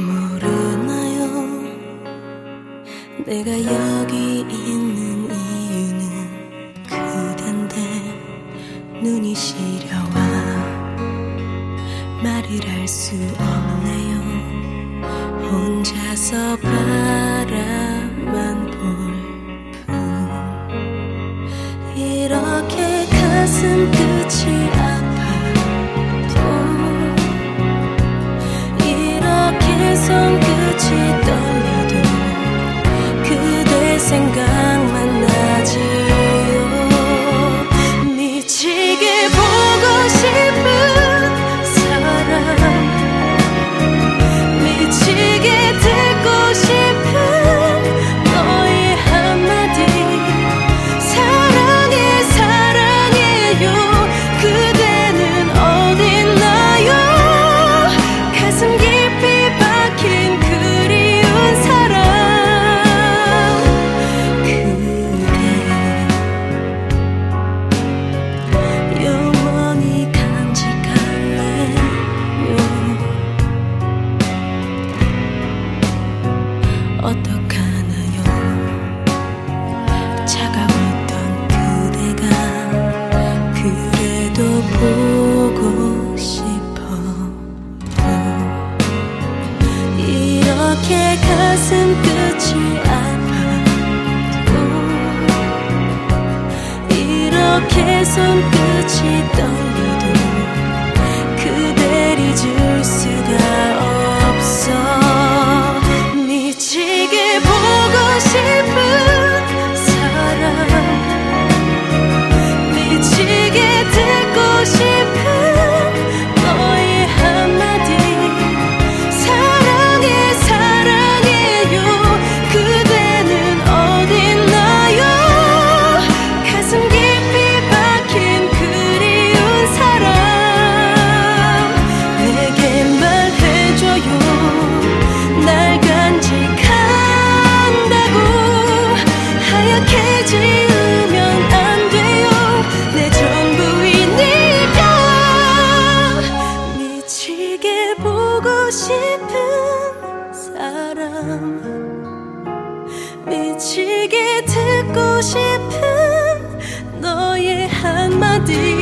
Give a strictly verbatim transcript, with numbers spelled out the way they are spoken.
모르나요? 내가 여기 있는 이유는 그댄데 눈이 시려와 말을 할 수 없네요. 혼자서 바라만 볼 뿐. 이렇게 가슴 끝이 아파도 이렇게 손끝이 떨려도 그대 생각만 나지요. 미치게 보고 싶은 사람, 미치게 듣고 싶은 너의 한마디, 사랑해 사랑해요. 그대는 어딨나요? 가슴 깊이 박힌 그리운 사랑, 그대 영원히 간직할래요. 어떡하나요? 차가웠던 그대가 그래도 보고 싶어요. 이렇게 가슴 끝이 아파도 이렇게 손끝이 떨려도 그댈 잊을 수가 없어. 미치게 보고 싶은 사람, 미치게 듣고 싶은 너의 한마디, 사랑해 사랑해요. 그대는 어딨나요? 가슴 깊이 박힌 그리운 사람, 내게 말해줘요. 날 간직한다고 하얗게 지으면 안 돼요. 내 전부이니까. 미치게 보고 싶은 사람, 미치게 듣고 싶은 너의 한마디,